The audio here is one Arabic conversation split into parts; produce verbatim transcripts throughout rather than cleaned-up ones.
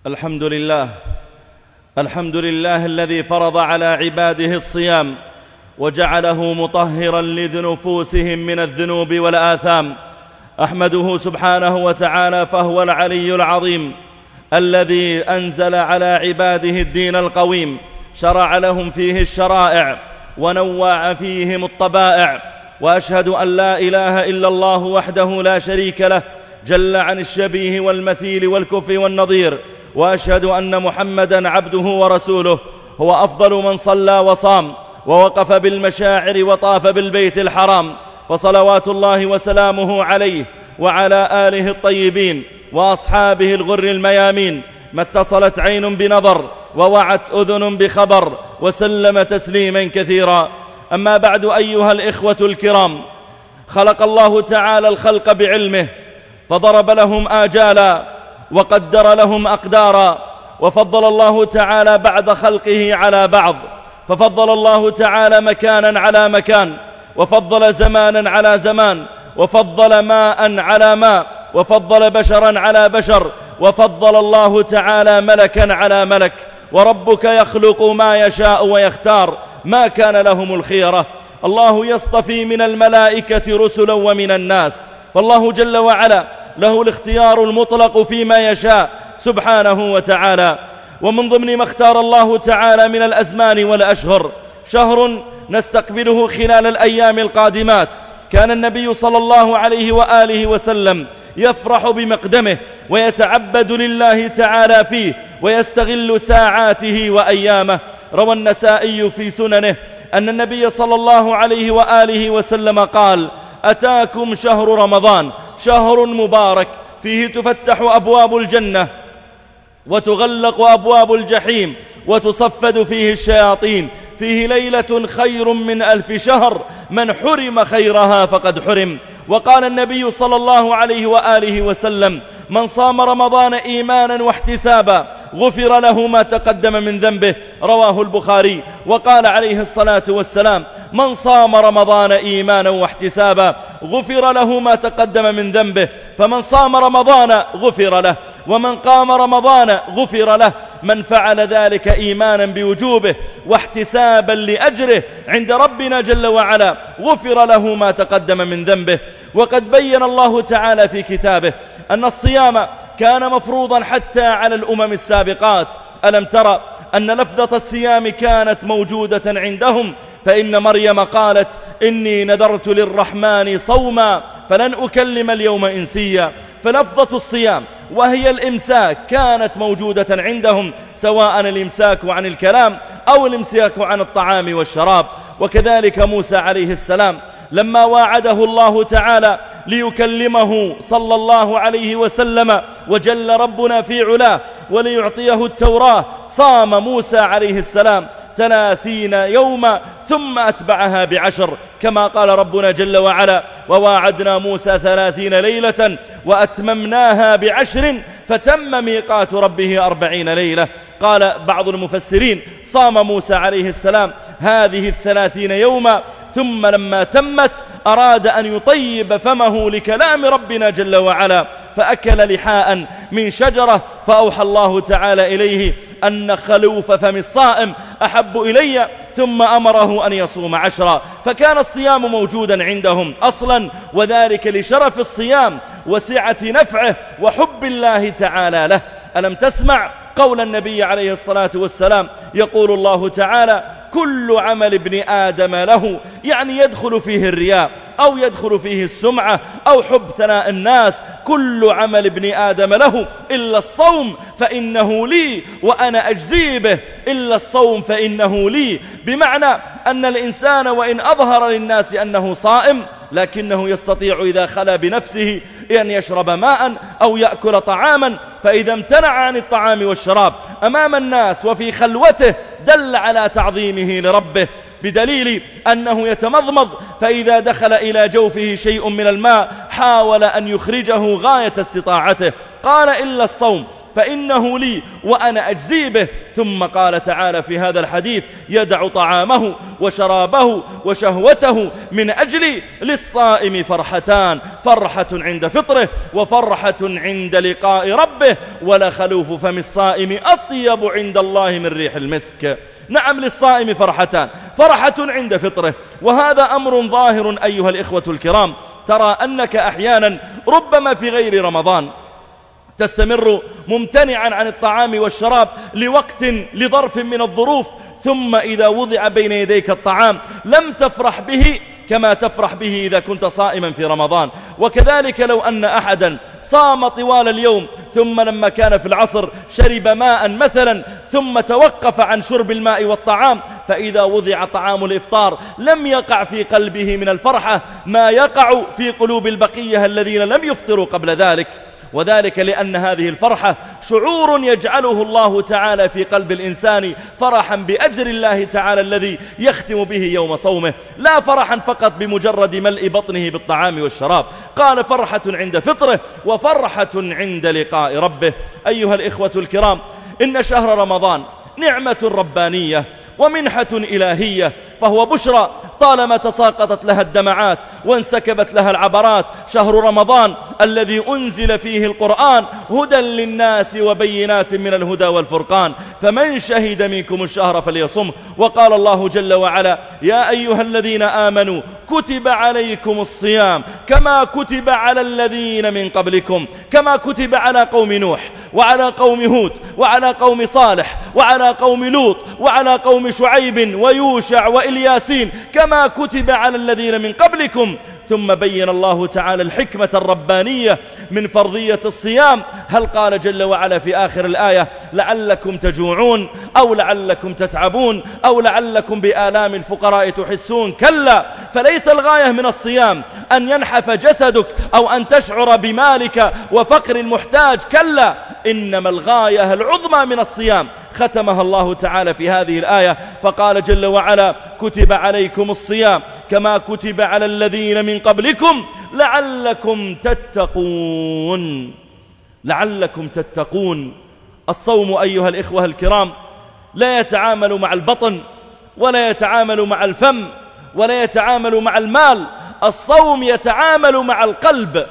الحمد لله الحمد لله الذي فرض على عباده الصيام وجعله مطهرا لنفوسهم من الذنوب والآثام. أحمده سبحانه وتعالى فهو العلي العظيم الذي أنزل على عباده الدين القويم، شرع لهم فيه الشرائع ونوع فيهم الطبائع. وأشهد أن لا إله إلا الله وحده لا شريك له جل عن الشبيه والمثيل والكفء والنظير، وأشهد أن محمدًا عبده ورسوله، هو أفضل من صلى وصام ووقف بالمشاعر وطاف بالبيت الحرام، فصلوات الله وسلامه عليه وعلى آله الطيبين وأصحابه الغر الميامين، ما اتصلت عين بنظر ووعت أذن بخبر، وسلم تسليما كثيرا. أما بعد، أيها الإخوة الكرام، خلق الله تعالى الخلق بعلمه، فضرب لهم آجالا وقدر لهم أقدارا، وفضل الله تعالى بعد خلقه على بعض، ففضل الله تعالى مكانا على مكان، وفضل زمانا على زمان، وفضل ماء على ماء، وفضل بشرا على بشر، وفضل الله تعالى ملكا على ملك. وربك يخلق ما يشاء ويختار، ما كان لهم الخيرة. الله يصطفي من الملائكة رسلا ومن الناس، فالله جل وعلا له الاختيار المطلق فيما يشاء سبحانه وتعالى. ومن ضمن ما اختار الله تعالى من الأزمان والأشهر شهر نستقبله خلال الأيام القادمات، كان النبي صلى الله عليه وآله وسلم يفرح بمقدمه ويتعبد لله تعالى فيه ويستغل ساعاته وأيامه. روى النسائي في سننه أن النبي صلى الله عليه وآله وسلم قال: أتاكم شهر رمضان، شهر مبارك، فيه تفتح أبواب الجنة وتغلق أبواب الجحيم وتصفد فيه الشياطين، فيه ليلة خير من ألف شهر، من حرم خيرها فقد حرم. وقال النبي صلى الله عليه وآله وسلم: من صام رمضان إيمانا واحتسابا غفر له ما تقدم من ذنبه، رواه البخاري. وقال عليه الصلاة والسلام: من صام رمضان إيمانا واحتسابا غفر له ما تقدم من ذنبه. فمن صام رمضان غفر له، ومن قام رمضان غفر له، من فعل ذلك إيمانا بوجوبه واحتسابا لأجره عند ربنا جل وعلا غفر له ما تقدم من ذنبه. وقد بين الله تعالى في كتابه أن الصيام كان مفروضا حتى على الأمم السابقات. ألم ترى أن لفظة الصيام كانت موجودة عندهم؟ فإن مريم قالت: إني نذرت للرحمن صوما فلن أكلم اليوم إنسيا. فلفظة الصيام وهي الإمساك كانت موجودة عندهم، سواء الإمساك عن الكلام أو الإمساك عن الطعام والشراب. وكذلك موسى عليه السلام لما واعده الله تعالى ليكلمه صلى الله عليه وسلم وجل ربنا في علاه وليعطيه التوراة، صام موسى عليه السلام ثلاثين يوما ثم أتبعها بعشر، كما قال ربنا جل وعلا: وواعدنا موسى ثلاثين ليلة وأتممناها بعشر فتم ميقات ربه أربعين ليلة. قال بعض المفسرين: صام موسى عليه السلام هذه الثلاثين يوما، ثم لما تمت أراد أن يطيب فمه لكلام ربنا جل وعلا، فأكل لحاء من شجرة، فأوحى الله تعالى إليه أن خلوف فم الصائم أحب إلي، ثم أمره أن يصوم عشرا. فكان الصيام موجودا عندهم أصلا، وذلك لشرف الصيام وسعة نفعه وحب الله تعالى له. ألم تسمع قول النبي عليه الصلاة والسلام؟ يقول الله تعالى: كل عمل ابن آدم له، يعني يدخل فيه الرياء أو يدخل فيه السمعة أو حب ثناء الناس، كل عمل ابن آدم له إلا الصوم فإنه لي وأنا أجزي به. إلا الصوم فإنه لي، بمعنى أن الإنسان وإن أظهر للناس أنه صائم، لكنه يستطيع إذا خلا بنفسه أن يشرب ماء أو يأكل طعاما، فإذا امتنع عن الطعام والشراب أمام الناس وفي خلوته دل على تعظيمه لربه، بدليل أنه يتمضمض، فإذا دخل إلى جوفه شيء من الماء حاول أن يخرجه غاية استطاعته. قال: إلا الصوم فإنه لي وأنا أجزي به. ثم قال تعالى في هذا الحديث: يدع طعامه وشرابه وشهوته من أجلي، للصائم فرحتان، فرحة عند فطره وفرحة عند لقاء ربه، ولخلوف فم الصائم أطيب عند الله من ريح المسك. نعم، للصائم فرحتان، فرحة عند فطره، وهذا أمر ظاهر أيها الإخوة الكرام. ترى أنك أحيانا ربما في غير رمضان تستمر ممتنعا عن الطعام والشراب لوقت لظرف من الظروف، ثم إذا وضع بين يديك الطعام لم تفرح به كما تفرح به إذا كنت صائما في رمضان. وكذلك لو أن أحدا صام طوال اليوم ثم لما كان في العصر شرب ماء مثلا ثم توقف عن شرب الماء والطعام، فإذا وضع طعام الإفطار لم يقع في قلبه من الفرحة ما يقع في قلوب البقية الذين لم يفطروا قبل ذلك. وذلك لأن هذه الفرحة شعور يجعله الله تعالى في قلب الإنسان فرحا بأجر الله تعالى الذي يختم به يوم صومه، لا فرحا فقط بمجرد ملء بطنه بالطعام والشراب. قال: فرحة عند فطره وفرحة عند لقاء ربه. أيها الإخوة الكرام، إن شهر رمضان نعمة ربانية ومنحة إلهية، فهو بشرى طالما تساقطت لها الدمعات وانسكبت لها العبرات. شهر رمضان الذي أنزل فيه القرآن هدى للناس وبينات من الهدى والفرقان، فمن شهد منكم الشهر فليصم. وقال الله جل وعلا: يا أيها الذين آمنوا كتب عليكم الصيام كما كتب على الذين من قبلكم، كما كتب على قوم نوح وعلى قوم هود وعلى قوم صالح وعلى قوم لوط وعلى قوم شعيب ويوشع وإلياسين، كما كتب على الذين من قبلكم. ثم بين الله تعالى الحكمة الربانية من فرضية الصيام. هل قال جل وعلا في آخر الآية: لعلكم تجوعون أو لعلكم تتعبون أو لعلكم بآلام الفقراء تحسون؟ كلا، فليس الغاية من الصيام أن ينحف جسدك أو أن تشعر بمالك وفقر المحتاج، كلا، إنما الغاية العظمى من الصيام ختمها الله تعالى في هذه الآية، فقال جل وعلا: كتب عليكم الصيام كما كتب على الذين من قبلكم لعلكم تتقون. لعلكم تتقون. الصوم أيها الإخوة الكرام لا يتعامل مع البطن ولا يتعامل مع الفم ولا يتعامل مع المال، الصوم يتعامل مع القلب.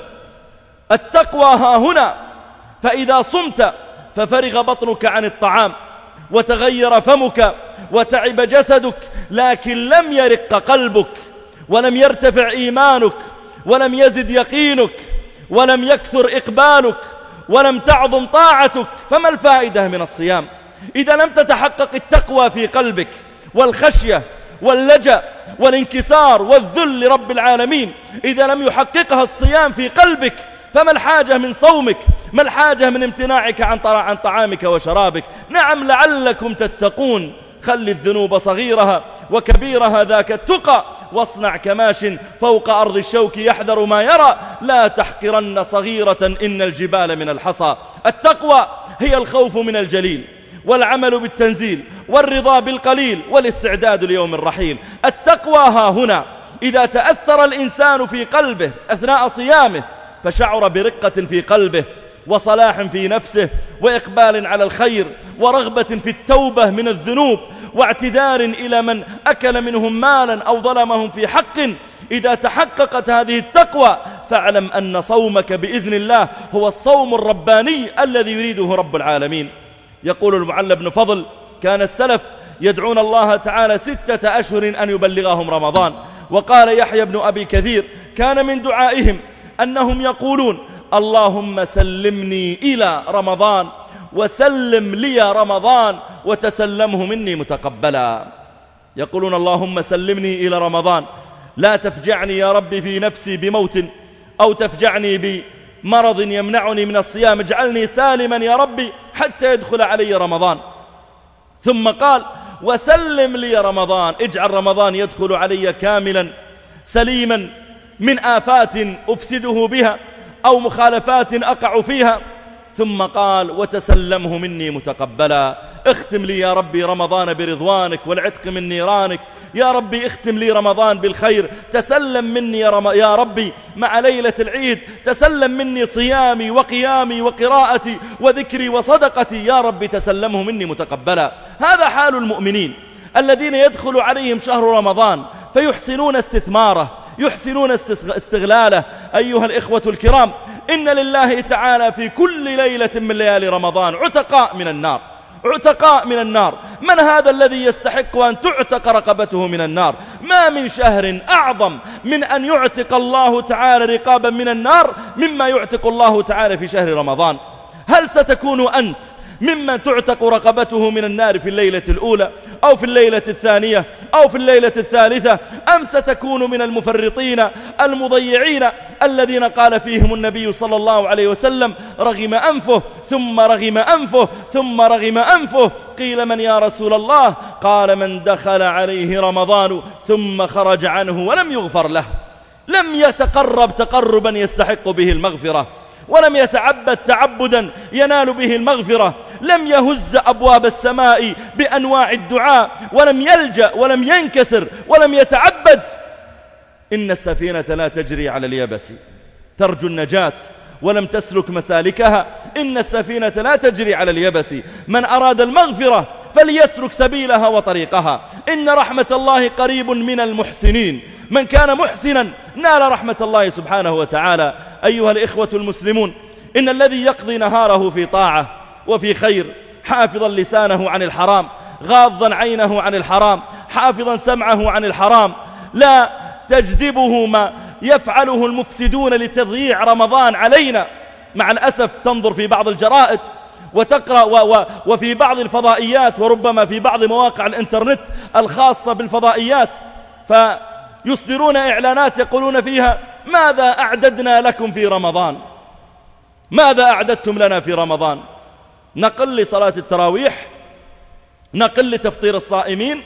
التقوى ها هنا، فإذا صمت ففرغ بطنك عن الطعام وتغير فمك وتعب جسدك، لكن لم يرق قلبك ولم يرتفع إيمانك ولم يزد يقينك ولم يكثر إقبالك ولم تعظم طاعتك، فما الفائدة من الصيام إذا لم تتحقق التقوى في قلبك والخشية واللجأ والانكسار والذل لرب العالمين؟ إذا لم يحققها الصيام في قلبك فما الحاجة من صومك؟ ما الحاجة من امتناعك عن عن طعامك وشرابك؟ نعم، لعلكم تتقون. خل الذنوب صغيرها وكبيرها ذاك التقى، واصنع كماش فوق أرض الشوك يحذر ما يرى، لا تحقرن صغيرة إن الجبال من الحصى. التقوى هي الخوف من الجليل والعمل بالتنزيل والرضا بالقليل والاستعداد ليوم الرحيل. التقوى ها هنا. إذا تأثر الإنسان في قلبه أثناء صيامه فشعر برقة في قلبه وصلاح في نفسه وإقبال على الخير ورغبة في التوبة من الذنوب واعتذار إلى من أكل منهم مالا أو ظلمهم في حق، إذا تحققت هذه التقوى فاعلم أن صومك بإذن الله هو الصوم الرباني الذي يريده رب العالمين. يقول المعلى بن فضل: كان السلف يدعون الله تعالى ستة أشهر أن يبلغهم رمضان. وقال يحيى بن أبي كثير: كان من دعائهم أنهم يقولون: اللهم سلمني إلى رمضان وسلم لي رمضان وتسلمه مني متقبلا. يقولون: اللهم سلمني إلى رمضان، لا تفجعني يا ربي في نفسي بموت أو تفجعني بمرض يمنعني من الصيام، اجعلني سالما يا ربي حتى يدخل علي رمضان. ثم قال: وسلم لي رمضان، اجعل رمضان يدخل علي كاملا سليما من آفات أفسده بها أو مخالفات أقع فيها. ثم قال: وتسلمه مني متقبلا، اختم لي يا ربي رمضان برضوانك والعتق من نيرانك يا ربي اختم لي رمضان بالخير، تسلم مني يا, رم... يا ربي مع ليلة العيد، تسلم مني صيامي وقيامي وقراءتي وذكري وصدقتي، يا ربي تسلمه مني متقبلا. هذا حال المؤمنين الذين يدخل عليهم شهر رمضان فيحسنون استثماره، يحسنون استغلاله. أيها الإخوة الكرام، إن لله تعالى في كل ليلة من ليالي رمضان عتقاء من النار، عتقاء من النار. من هذا الذي يستحق أن تعتق رقبته من النار؟ ما من شهر أعظم من أن يعتق الله تعالى رقابا من النار مما يعتق الله تعالى في شهر رمضان. هل ستكون أنت ممن تعتق رقبته من النار في الليلة الأولى أو في الليلة الثانية أو في الليلة الثالثة، أم ستكون من المفرطين المضيعين الذين قال فيهم النبي صلى الله عليه وسلم: رغم أنفه ثم رغم أنفه ثم رغم أنفه. قيل: من يا رسول الله؟ قال: من دخل عليه رمضان ثم خرج عنه ولم يغفر له، لم يتقرب تقربا يستحق به المغفرة، ولم يتعبد تعبدا ينال به المغفرة، لم يهز أبواب السماء بأنواع الدعاء، ولم يلجأ ولم ينكسر ولم يتعبد. إن السفينة لا تجري على اليبس ترجو النجاة ولم تسلك مسالكها. إن السفينة لا تجري على اليبس، من أراد المغفرة فليسلك سبيلها وطريقها. إن رحمة الله قريب من المحسنين، من كان محسنا نال رحمة الله سبحانه وتعالى. أيها الإخوة المسلمون، إن الذي يقضي نهاره في طاعة وفي خير، حافظا لسانه عن الحرام، غاضا عينه عن الحرام، حافظا سمعه عن الحرام، لا تجذبه ما يفعله المفسدون لتضييع رمضان علينا. مع الأسف تنظر في بعض الجرائد وتقرأ و و وفي بعض الفضائيات، وربما في بعض مواقع الإنترنت الخاصة بالفضائيات، فيصدرون إعلانات يقولون فيها: ماذا أعددنا لكم في رمضان؟ ماذا أعددتم لنا في رمضان؟ نقل لصلاة التراويح، نقل لتفطير الصائمين،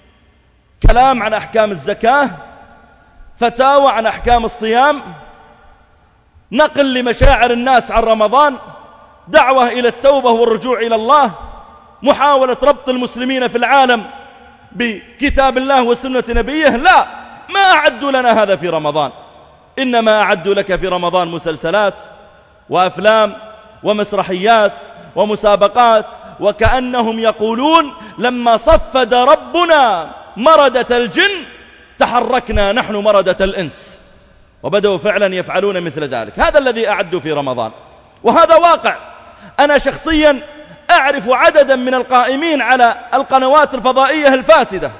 كلام عن أحكام الزكاة، فتاوى عن أحكام الصيام، نقل لمشاعر الناس عن رمضان، دعوة إلى التوبة والرجوع إلى الله، محاولة ربط المسلمين في العالم بكتاب الله وسنة نبيه. لا، ما أعدوا لنا هذا في رمضان، إنما أعدوا لك في رمضان مسلسلات وأفلام ومسرحيات ومسابقات، وكأنهم يقولون: لما صفد ربنا مردة الجن تحركنا نحن مردة الإنس. وبدأوا فعلا يفعلون مثل ذلك. هذا الذي أعدوا في رمضان، وهذا واقع. أنا شخصيا أعرف عددا من القائمين على القنوات الفضائية الفاسدة،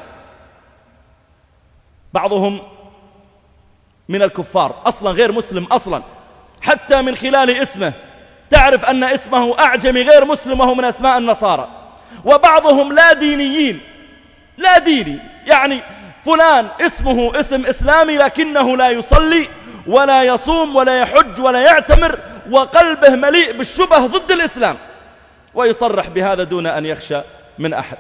بعضهم من الكفار أصلا، غير مسلم أصلا، حتى من خلال اسمه تعرف أن اسمه أعجمي غير مسلم وهو من أسماء النصارى. وبعضهم لا دينيين، لا ديني، يعني فلان اسمه اسم إسلامي لكنه لا يصلي ولا يصوم ولا يحج ولا يعتمر، وقلبه مليء بالشبه ضد الإسلام، ويصرح بهذا دون أن يخشى من أحد.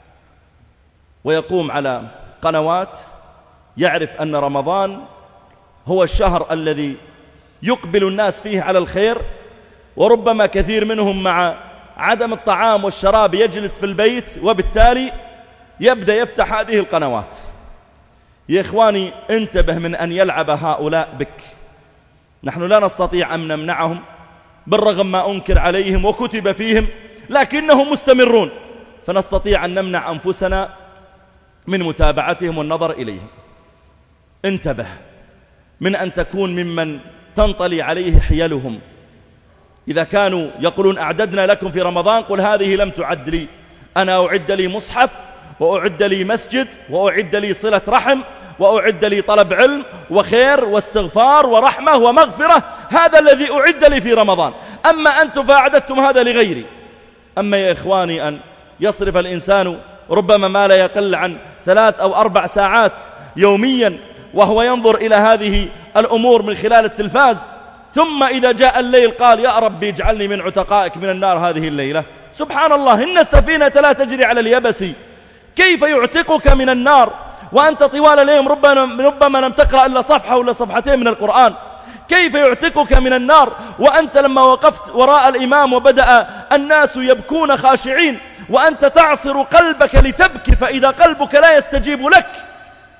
ويقوم على قنوات يعرف أن رمضان هو الشهر الذي يقبل الناس فيه على الخير، وربما كثير منهم مع عدم الطعام والشراب يجلس في البيت، وبالتالي يبدأ يفتح هذه القنوات. يا إخواني، انتبه من أن يلعب هؤلاء بك. نحن لا نستطيع أن نمنعهم بالرغم ما أنكر عليهم وكتب فيهم، لكنهم مستمرون، فنستطيع أن نمنع أنفسنا من متابعتهم والنظر إليهم. انتبه من أن تكون ممن تنطلي عليه حيلهم. إذا كانوا يقولون أعددنا لكم في رمضان، قل هذه لم تعد لي، أنا أعد لي مصحف، وأعد لي مسجد، وأعد لي صلة رحم، وأعد لي طلب علم وخير واستغفار ورحمة ومغفرة. هذا الذي أعد لي في رمضان. أما أنتم فأعددتم هذا لغيري. أما يا إخواني أن يصرف الإنسان ربما ما لا يقل عن ثلاث أو أربع ساعات يوميا وهو ينظر إلى هذه الأمور من خلال التلفاز، ثم إذا جاء الليل قال: يا ربي اجعلني من عتقائك من النار هذه الليلة. سبحان الله، إن السفينة لا تجري على اليبس. كيف يعتقك من النار وأنت طوال اليوم ربما, ربما لم تقرأ إلا صفحة ولا صفحتين من القرآن؟ كيف يعتقك من النار وأنت لما وقفت وراء الإمام وبدأ الناس يبكون خاشعين وأنت تعصر قلبك لتبكي، فإذا قلبك لا يستجيب لك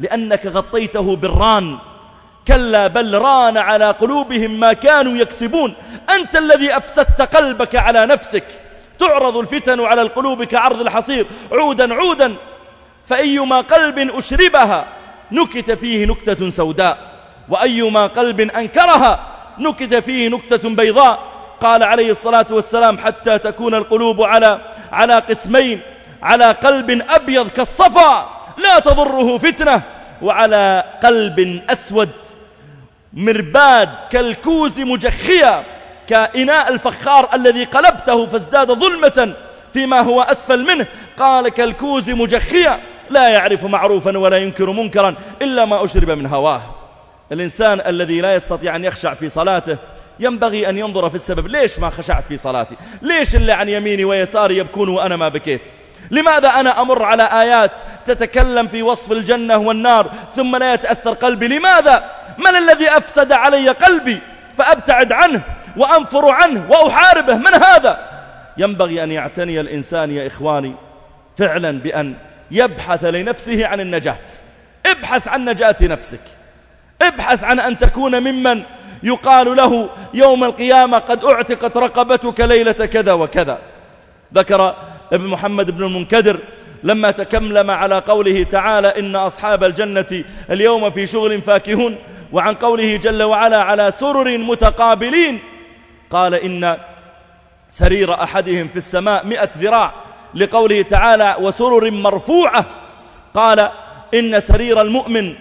لأنك غطيته بالران. كلا بل ران على قلوبهم ما كانوا يكسبون. أنت الذي أفسدت قلبك على نفسك. تعرض الفتن على القلوب كعرض الحصير عودا عودا، فأيما قلب أشربها نكت فيه نكتة سوداء، وأيما قلب أنكرها نكت فيه نكتة بيضاء. قال عليه الصلاة والسلام: حتى تكون القلوب على على قسمين، على قلب أبيض كالصفا لا تضره فتنة، وعلى قلب أسود مرباد كالكوز مجخيا، كإناء الفخار الذي قلبته فازداد ظلمة فيما هو أسفل منه. قال: كالكوز مجخيا لا يعرف معروفا ولا ينكر منكرا إلا ما أشرب من هواه. الإنسان الذي لا يستطيع أن يخشع في صلاته ينبغي أن ينظر في السبب. ليش ما خشعت في صلاتي؟ ليش اللي عن يميني ويساري يبكون وأنا ما بكيت؟ لماذا أنا أمر على آيات تتكلم في وصف الجنة والنار ثم لا يتأثر قلبي؟ لماذا؟ من الذي أفسد علي قلبي فأبتعد عنه وأنفر عنه وأحاربه؟ من هذا؟ ينبغي أن يعتني الإنسان يا إخواني فعلا بأن يبحث لنفسه عن النجاة. ابحث عن نجاة نفسك، ابحث عن أن تكون ممن يقال له يوم القيامة: قد أعتقت رقبتك ليلة كذا وكذا. ذكر ابن محمد بن المنكدر لما تكلم على قوله تعالى: إن أصحاب الجنة اليوم في شغل فاكهون، وعن قوله جل وعلا: على سرر متقابلين، قال: إن سرير أحدهم في السماء مئة ذراع، لقوله تعالى: وسرر مرفوعة. قال: إن سرير المؤمن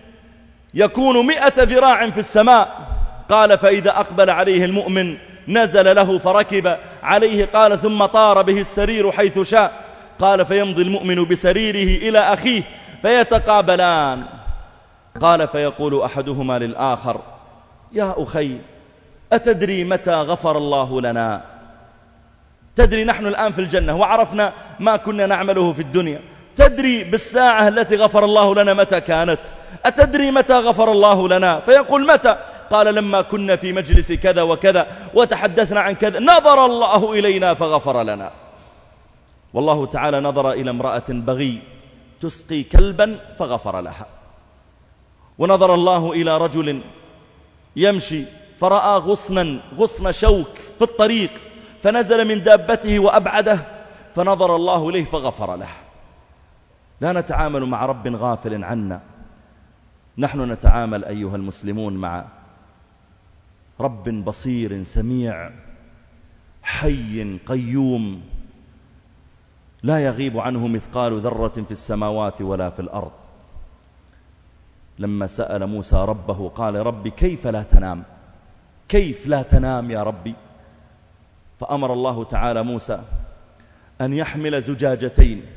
يكون مئة ذراع في السماء. قال: فإذا أقبل عليه المؤمن نزل له فركب عليه. قال: ثم طار به السرير حيث شاء. قال: فيمضي المؤمن بسريره إلى أخيه فيتقابلان. قال: فيقول أحدهما للآخر: يا أخي، أتدري متى غفر الله لنا؟ تدري نحن الآن في الجنة وعرفنا ما كنا نعمله في الدنيا، تدري بالساعة التي غفر الله لنا متى كانت؟ أتدري متى غفر الله لنا؟ فيقول: متى؟ قال: لما كنا في مجلس كذا وكذا وتحدثنا عن كذا نظر الله إلينا فغفر لنا. والله تعالى نظر إلى امرأة بغي تسقي كلبا فغفر لها، ونظر الله إلى رجل يمشي فرأى غصنا غصن شوك في الطريق فنزل من دابته وأبعده فنظر الله إليه فغفر له. لا نتعامل مع رب غافل عنا، نحن نتعامل أيها المسلمون مع رب بصير سميع حي قيوم لا يغيب عنه مثقال ذرة في السماوات ولا في الأرض. لما سأل موسى ربه قال: ربي كيف لا تنام؟ كيف لا تنام يا ربي؟ فأمر الله تعالى موسى أن يحمل زجاجتين،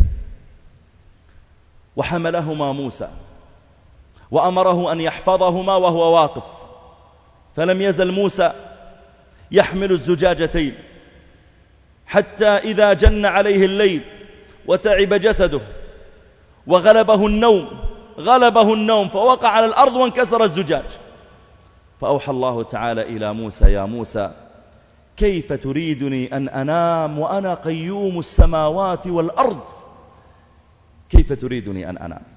وحملهما موسى وأمره أن يحفظهما وهو واقف، فلم يزل موسى يحمل الزجاجتين حتى إذا جن عليه الليل وتعب جسده وغلبه النوم غلبه النوم فوقع على الأرض وانكسر الزجاج، فأوحى الله تعالى إلى موسى: يا موسى، كيف تريدني أن أنام وأنا قيوم السماوات والأرض؟ كيف تريدني أن أنام؟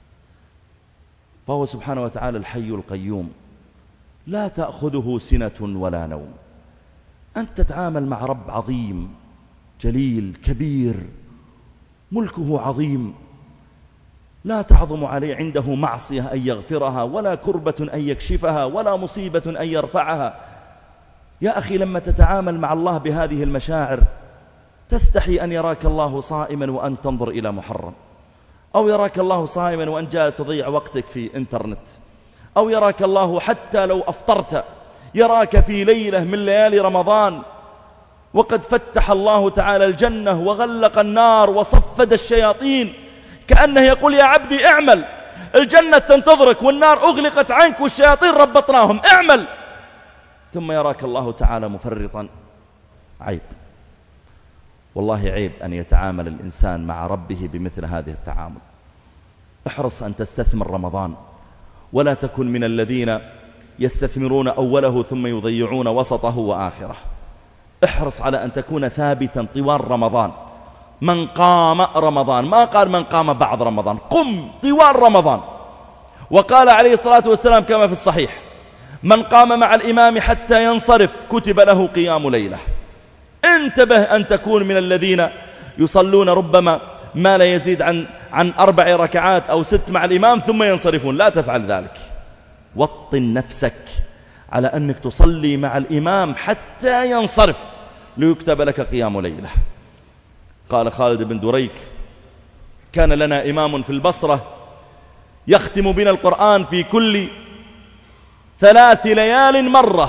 فهو سبحانه وتعالى الحي القيوم لا تأخذه سنة ولا نوم. أنت تتعامل مع رب عظيم جليل كبير ملكه عظيم، لا تعظم عليه عنده معصية أن يغفرها، ولا كربة أن يكشفها، ولا مصيبة أن يرفعها. يا أخي، لما تتعامل مع الله بهذه المشاعر تستحي أن يراك الله صائما وأن تنظر إلى محرم، أو يراك الله صائما وأن جاء تضيع وقتك في إنترنت، أو يراك الله حتى لو أفطرت يراك في ليلة من ليالي رمضان وقد فتح الله تعالى الجنة وغلق النار وصفد الشياطين، كأنه يقول: يا عبدي اعمل، الجنة تنتظرك والنار أغلقت عنك والشياطين ربطناهم، اعمل. ثم يراك الله تعالى مفرطا. عيب، والله عيب أن يتعامل الإنسان مع ربه بمثل هذه التعامل. احرص أن تستثمر رمضان، ولا تكن من الذين يستثمرون أوله ثم يضيعون وسطه وآخره. احرص على أن تكون ثابتا طوال رمضان. من قام رمضان، ما قال من قام بعض رمضان، قم طوال رمضان. وقال عليه الصلاة والسلام كما في الصحيح: من قام مع الإمام حتى ينصرف كتب له قيام ليلة. انتبه أن تكون من الذين يصلون ربما ما لا يزيد عن عن أربع ركعات أو ست مع الإمام ثم ينصرفون. لا تفعل ذلك. وطن نفسك على أنك تصلي مع الإمام حتى ينصرف ليكتب لك قيام ليلة. قال خالد بن دريك: كان لنا إمام في البصرة يختم بنا القرآن في كل ثلاث ليال مرة،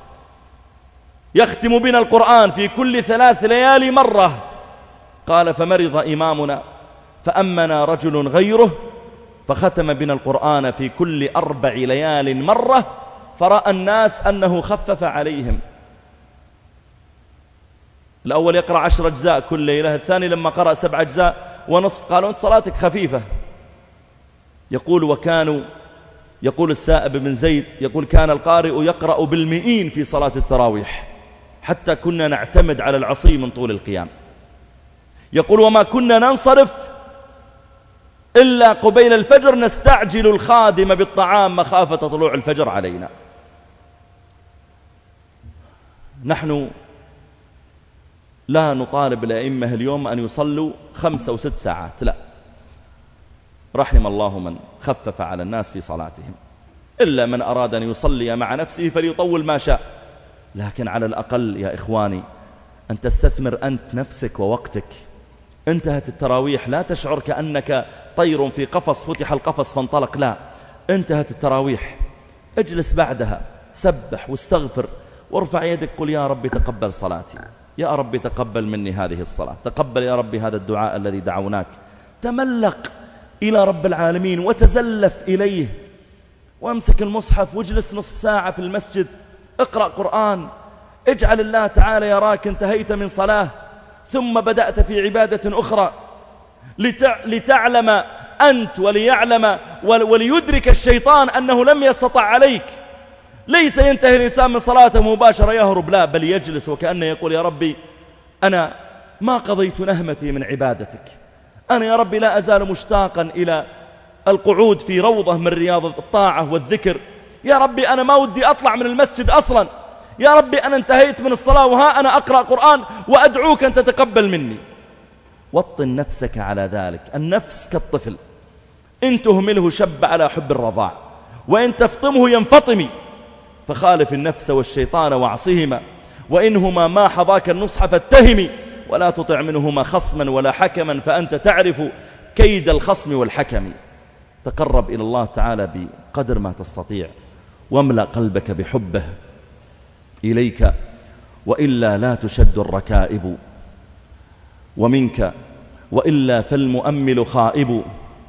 يختم بنا القرآن في كل ثلاث ليال مرة. قال: فمرض إمامنا فأمنا رجل غيره فختم بنا القرآن في كل أربع ليال مرة، فرأى الناس أنه خفف عليهم. الأول يقرأ عشر أجزاء كل ليلة، الثاني لما قرأ سبع أجزاء ونصف قالوا: أنت صلاتك خفيفة. يقول: وكانوا يقول السائب بن زيد يقول: كان القارئ يقرأ بالمئين في صلاة التراويح حتى كنا نعتمد على العصي من طول القيام. يقول: وما كنا ننصرف إلا قبيل الفجر نستعجل الخادم بالطعام مخافة طلوع الفجر علينا. نحن لا نطالب الأئمة اليوم أن يصلوا خمس أو ست ساعات، لا، رحم الله من خفف على الناس في صلاتهم، إلا من أراد أن يصلي مع نفسه فليطول ما شاء، لكن على الأقل يا إخواني أن تستثمر أنت نفسك ووقتك. انتهت التراويح لا تشعر كأنك طير في قفص فتح القفص فانطلق، لا، انتهت التراويح اجلس بعدها سبح واستغفر وارفع يدك، قل: يا رب تقبل صلاتي، يا رب تقبل مني هذه الصلاة، تقبل يا رب هذا الدعاء الذي دعوناك. تملق إلى رب العالمين وتزلف إليه، وامسك المصحف واجلس نصف ساعة في المسجد، اقرأ قرآن، اجعل الله تعالى يراك انتهيت من صلاة ثم بدأت في عبادة أخرى، لتع... لتعلم أنت وليعلم وليدرك الشيطان أنه لم يستطع عليك. ليس ينتهي الإنسان من صلاته مباشرة يهرب، لا، بل يجلس وكأنه يقول: يا ربي أنا ما قضيت نهمتي من عبادتك، أنا يا ربي لا أزال مشتاقا إلى القعود في روضة من رياض الطاعة والذكر، يا ربي أنا ما ودي أطلع من المسجد أصلا، يا ربي أنا انتهيت من الصلاة وها أنا أقرأ قرآن وأدعوك أن تتقبل مني. وطن نفسك على ذلك. النفس كالطفل، إن تهمله شب على حب الرضاع، وإن تفطمه ينفطم، فخالف النفس والشيطان واعصهما، وإنهما ما حظاك النصح فاتهمي، ولا تطع منهما خصما ولا حكما فأنت تعرف كيد الخصم والحكم. تقرب إلى الله تعالى بقدر ما تستطيع، واملأ قلبك بحبه إليك، وإلا لا تشد الركائب ومنك، وإلا فالمؤمل خائب،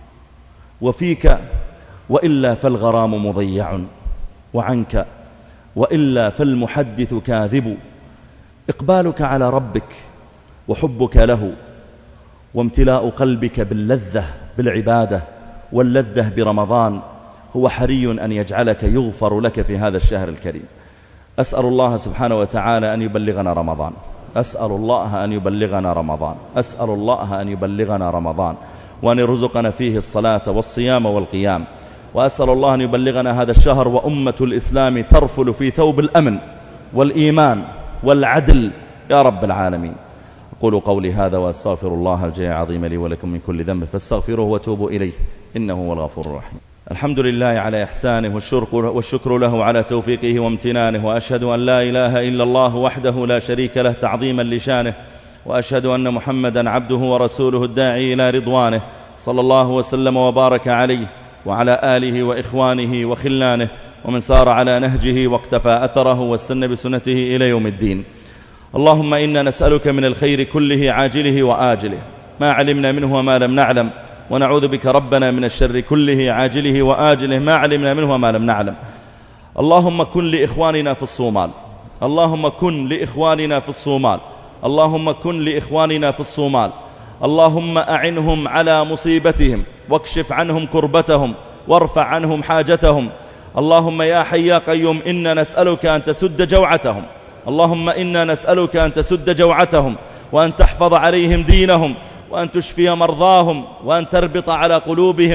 وفيك وإلا فالغرام مضيع، وعنك وإلا فالمحدث كاذب. إقبالك على ربك وحبك له وامتلاء قلبك باللذة بالعبادة واللذة برمضان هو حري أن يجعلك يغفر لك في هذا الشهر الكريم. أسأل الله سبحانه وتعالى أن يبلغنا رمضان، أسأل الله أن يبلغنا رمضان، أسأل الله أن يبلغنا رمضان، وأن يرزقنا فيه الصلاة والصيام والقيام، وأسأل الله أن يبلغنا هذا الشهر وأمة الإسلام ترفل في ثوب الأمن والإيمان والعدل يا رب العالمين. أقول قولي هذا وأستغفر الله الجليل العظيم لي ولكم من كل ذنب فاستغفروه وتوبوا إليه إنه هو الغفور الرحيم. الحمد لله على إحسانه والشكر له على توفيقه وامتنانه، وأشهد أن لا إله إلا الله وحده لا شريك له تعظيما لشانه، وأشهد أن محمدا عبده ورسوله الداعي إلى رضوانه، صلى الله وسلم وبارك عليه وعلى آله وإخوانه وخلانه ومن سار على نهجه واقتفى أثره واستنى بسنته إلى يوم الدين. اللهم إنا نسألك من الخير كله عاجله وآجله ما علمنا منه وما لم نعلم، ونعوذ بك ربنا من الشر كله عاجله وآجله ما علمنا منه وما لم نعلم. اللهم كن لإخواننا في الصومال، اللهم كن لإخواننا في الصومال، اللهم كن لإخواننا في الصومال، اللهم أعنهم على مصيبتهم واكشف عنهم كربتهم وارفع عنهم حاجتهم. اللهم يا حي يا قيوم إنا نسألك أن تسد جوعتهم، اللهم إنا نسألك أن تسد جوعتهم وأن تحفظ عليهم دينهم وأن تشفي مرضاهم وأن تربط على قلوبهم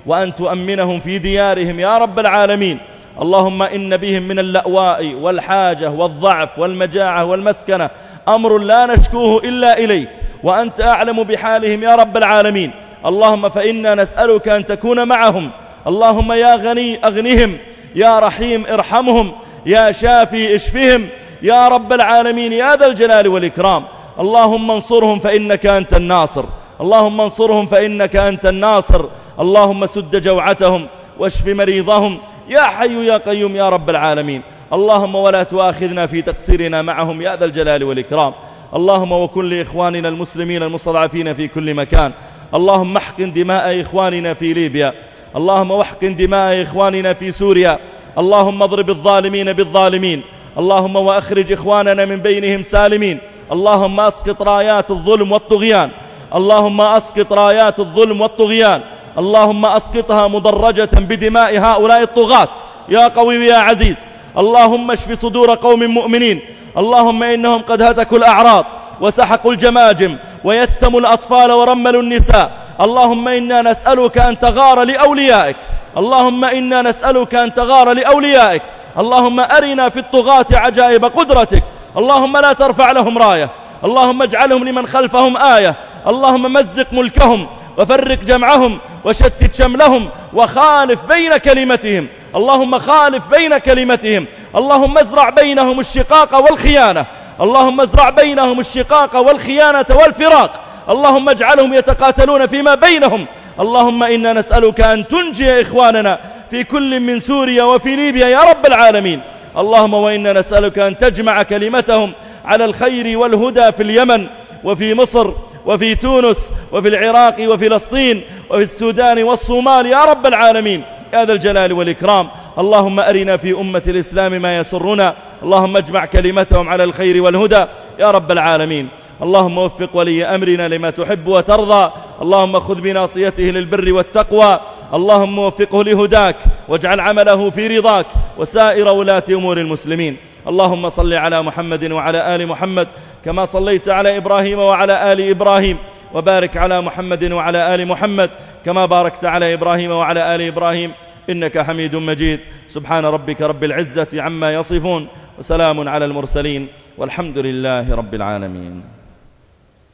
وأن تؤمنهم في ديارهم يا رب العالمين. اللهم إن بهم من اللأواء والحاجة والضعف والمجاعة والمسكنة أمر لا نشكوه إلا إليك، وأنت أعلم بحالهم يا رب العالمين. اللهم فإنا نسألك أن تكون معهم. اللهم يا غني أغنهم، يا رحيم ارحمهم، يا شافي اشفهم يا رب العالمين يا ذا الجلال والإكرام. اللهم انصرهم فإنك أنت الناصر، اللهم انصرهم فإنك أنت الناصر. اللهم سد جوعتهم واشف مريضهم يا حي يا قيوم يا رب العالمين. اللهم ولا تؤاخذنا في تقصيرنا معهم يا ذا الجلال والإكرام. اللهم وكن لإخواننا المسلمين المستضعفين في كل مكان. اللهم احقن دماء إخواننا في ليبيا، اللهم واحقن دماء إخواننا في سوريا. اللهم اضرب الظالمين بالظالمين، اللهم وأخرج إخواننا من بينهم سالمين. اللهم أسقط رايات الظلم والطغيان، اللهم أسقط رايات الظلم والطغيان، اللهم أسقطها مدرجة بدماء هؤلاء الطغاة يا قوي يا عزيز. اللهم اشف صدور قوم مؤمنين. اللهم إنهم قد هتكوا الأعراض وسحقوا الجماجم ويتموا الأطفال ورملوا النساء. اللهم إنا نسألك أن تغار لأوليائك، اللهم إنا نسألك أن تغار لأوليائك. اللهم أرنا في الطغاة عجائب قدرتك. اللهم لا ترفع لهم راية، اللهم اجعلهم لمن خلفهم آية. اللهم مزق ملكهم وفرق جمعهم وشتت شملهم وخالف بين كلمتهم، اللهم خالف بين كلمتهم. اللهم ازرع بينهم الشقاق والخيانة، اللهم ازرع بينهم الشقاق والخيانة والفراق. اللهم اجعلهم يتقاتلون فيما بينهم. اللهم إنا نسألك أن تنجي إخواننا في كل من سوريا وفي ليبيا يا رب العالمين. اللهم وإنا نسألك أن تجمع كلمتهم على الخير والهدى في اليمن وفي مصر وفي تونس وفي العراق وفلسطين وفي السودان والصومال يا رب العالمين يا ذا الجلال والإكرام. اللهم أرنا في أمة الإسلام ما يسرنا، اللهم اجمع كلمتهم على الخير والهدى يا رب العالمين. اللهم وفق ولي أمرنا لما تحب وترضى، اللهم خذ بناصيته للبر والتقوى، اللهم وفقه لهداك واجعل عمله في رضاك وسائر ولاة أمور المسلمين. اللهم صل على محمد وعلى آل محمد كما صليت على إبراهيم وعلى آل إبراهيم، وبارك على محمد وعلى آل محمد كما باركت على إبراهيم وعلى آل إبراهيم إنك حميد مجيد. سبحان ربك رب العزة عما يصفون، وسلام على المرسلين، والحمد لله رب العالمين.